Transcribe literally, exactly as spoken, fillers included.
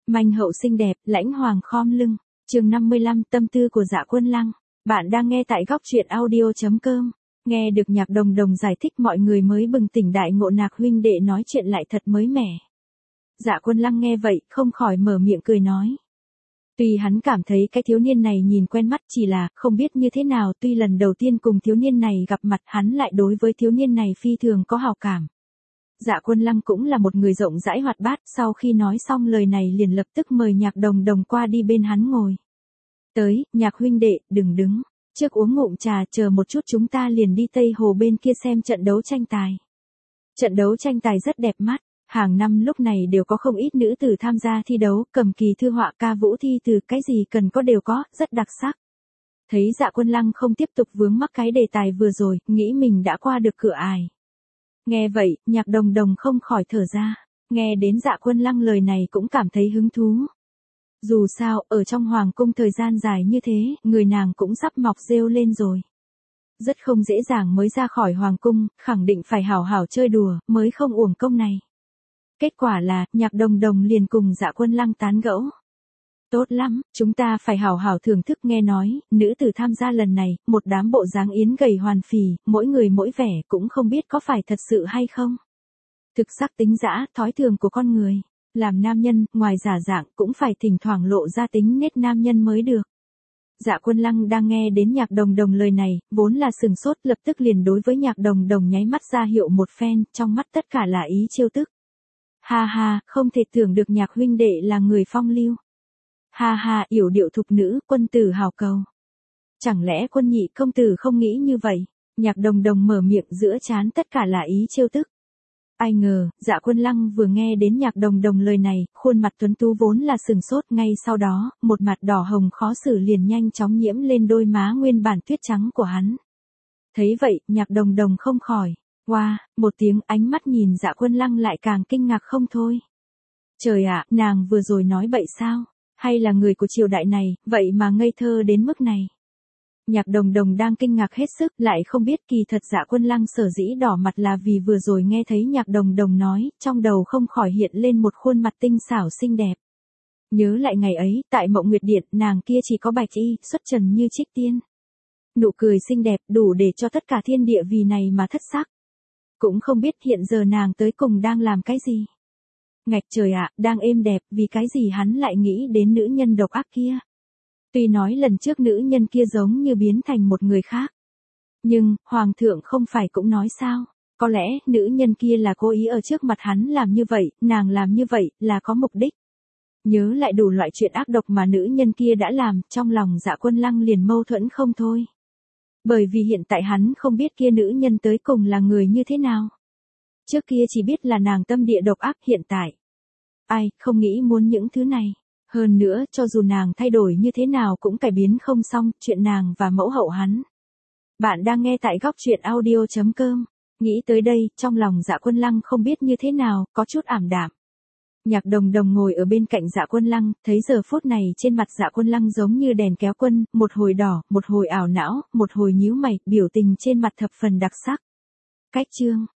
Manh hậu xinh đẹp, lãnh hoàng khom lưng. Chương năm mươi lăm, tâm tư của Dạ Quân Lăng. Bạn đang nghe tại góc truyện audio chấm com. Nghe được Nhạc Đồng Đồng giải thích, mọi người mới bừng tỉnh đại ngộ, Nạc huynh đệ nói chuyện lại thật mới mẻ. Dạ Quân Lăng nghe vậy, không khỏi mở miệng cười nói. Tuy hắn cảm thấy cái thiếu niên này nhìn quen mắt, chỉ là không biết như thế nào, tuy lần đầu tiên cùng thiếu niên này gặp mặt, hắn lại đối với thiếu niên này phi thường có hào cảm. Dạ Quân Lăng cũng là một người rộng rãi hoạt bát, sau khi nói xong lời này liền lập tức mời Nhạc Đồng Đồng qua đi bên hắn ngồi. Tới, Nhạc huynh đệ, đừng đứng, trước uống ngụm trà, chờ một chút chúng ta liền đi Tây Hồ bên kia xem trận đấu tranh tài. Trận đấu tranh tài rất đẹp mắt, hàng năm lúc này đều có không ít nữ tử tham gia thi đấu, cầm kỳ thư họa, ca vũ thi từ, cái gì cần có đều có, rất đặc sắc. Thấy Dạ Quân Lăng không tiếp tục vướng mắc cái đề tài vừa rồi, nghĩ mình đã qua được cửa ải. Nghe vậy, Nhạc Đồng Đồng không khỏi thở ra, nghe đến Dạ Quân Lăng lời này cũng cảm thấy hứng thú. Dù sao, ở trong hoàng cung thời gian dài như thế, người nàng cũng sắp mọc rêu lên rồi. Rất không dễ dàng mới ra khỏi hoàng cung, khẳng định phải hảo hảo chơi đùa, mới không uổng công này. Kết quả là, Nhạc Đồng Đồng liền cùng Dạ Quân Lăng tán gẫu. Tốt lắm, chúng ta phải hảo hảo thưởng thức, nghe nói, nữ tử tham gia lần này, một đám bộ dáng yến gầy hoàn phì, mỗi người mỗi vẻ, cũng không biết có phải thật sự hay không. Thực sắc tính dã, thói thường của con người. Làm nam nhân, ngoài giả dạng, cũng phải thỉnh thoảng lộ ra tính nết nam nhân mới được. Dạ Quân Lăng đang nghe đến Nhạc Đồng Đồng lời này, vốn là sừng sốt, lập tức liền đối với Nhạc Đồng Đồng nháy mắt ra hiệu một phen, trong mắt tất cả là ý trêu tức. Ha ha, không thể tưởng được Nhạc huynh đệ là người phong lưu. Ha ha, yểu điệu thục nữ, quân tử hào cầu. Chẳng lẽ Quân nhị công tử không nghĩ như vậy? Nhạc Đồng Đồng mở miệng, giữa trán tất cả là ý trêu tức. Ai ngờ, Dạ Quân Lăng vừa nghe đến Nhạc Đồng Đồng lời này, khuôn mặt tuấn tú vốn là sừng sốt, ngay sau đó, một mặt đỏ hồng khó xử liền nhanh chóng nhiễm lên đôi má nguyên bản tuyết trắng của hắn. Thấy vậy, Nhạc Đồng Đồng không khỏi, wow, một tiếng, ánh mắt nhìn Dạ Quân Lăng lại càng kinh ngạc không thôi. Trời ạ, nàng vừa rồi nói bậy sao? Hay là người của triều đại này, vậy mà ngây thơ đến mức này? Nhạc Đồng Đồng đang kinh ngạc hết sức, lại không biết kỳ thật Dạ Quân Lăng sở dĩ đỏ mặt là vì vừa rồi nghe thấy Nhạc Đồng Đồng nói, trong đầu không khỏi hiện lên một khuôn mặt tinh xảo xinh đẹp. Nhớ lại ngày ấy, tại Mộng Nguyệt Điện, nàng kia chỉ có bạch y, xuất trần như trích tiên. Nụ cười xinh đẹp, đủ để cho tất cả thiên địa vì này mà thất sắc. Cũng không biết hiện giờ nàng tới cùng đang làm cái gì. Ngạch trời ạ, đang êm đẹp, vì cái gì hắn lại nghĩ đến nữ nhân độc ác kia. Tuy nói lần trước nữ nhân kia giống như biến thành một người khác. Nhưng, Hoàng thượng không phải cũng nói sao, có lẽ, nữ nhân kia là cố ý ở trước mặt hắn làm như vậy, nàng làm như vậy, là có mục đích. Nhớ lại đủ loại chuyện ác độc mà nữ nhân kia đã làm, trong lòng Dạ Quân Lăng liền mâu thuẫn không thôi. Bởi vì hiện tại hắn không biết kia nữ nhân tới cùng là người như thế nào. Trước kia chỉ biết là nàng tâm địa độc ác, hiện tại. Ai, không nghĩ muốn những thứ này. Hơn nữa, cho dù nàng thay đổi như thế nào cũng cải biến không xong, chuyện nàng và mẫu hậu hắn. Bạn đang nghe tại góc truyện audio chấm com. Nghĩ tới đây, trong lòng Dạ Quân Lăng không biết như thế nào, có chút ảm đạm. Nhạc Đồng Đồng ngồi ở bên cạnh Dạ Quân Lăng, thấy giờ phút này trên mặt Dạ Quân Lăng giống như đèn kéo quân, một hồi đỏ, một hồi ảo não, một hồi nhíu mày, biểu tình trên mặt thập phần đặc sắc. Cách chương,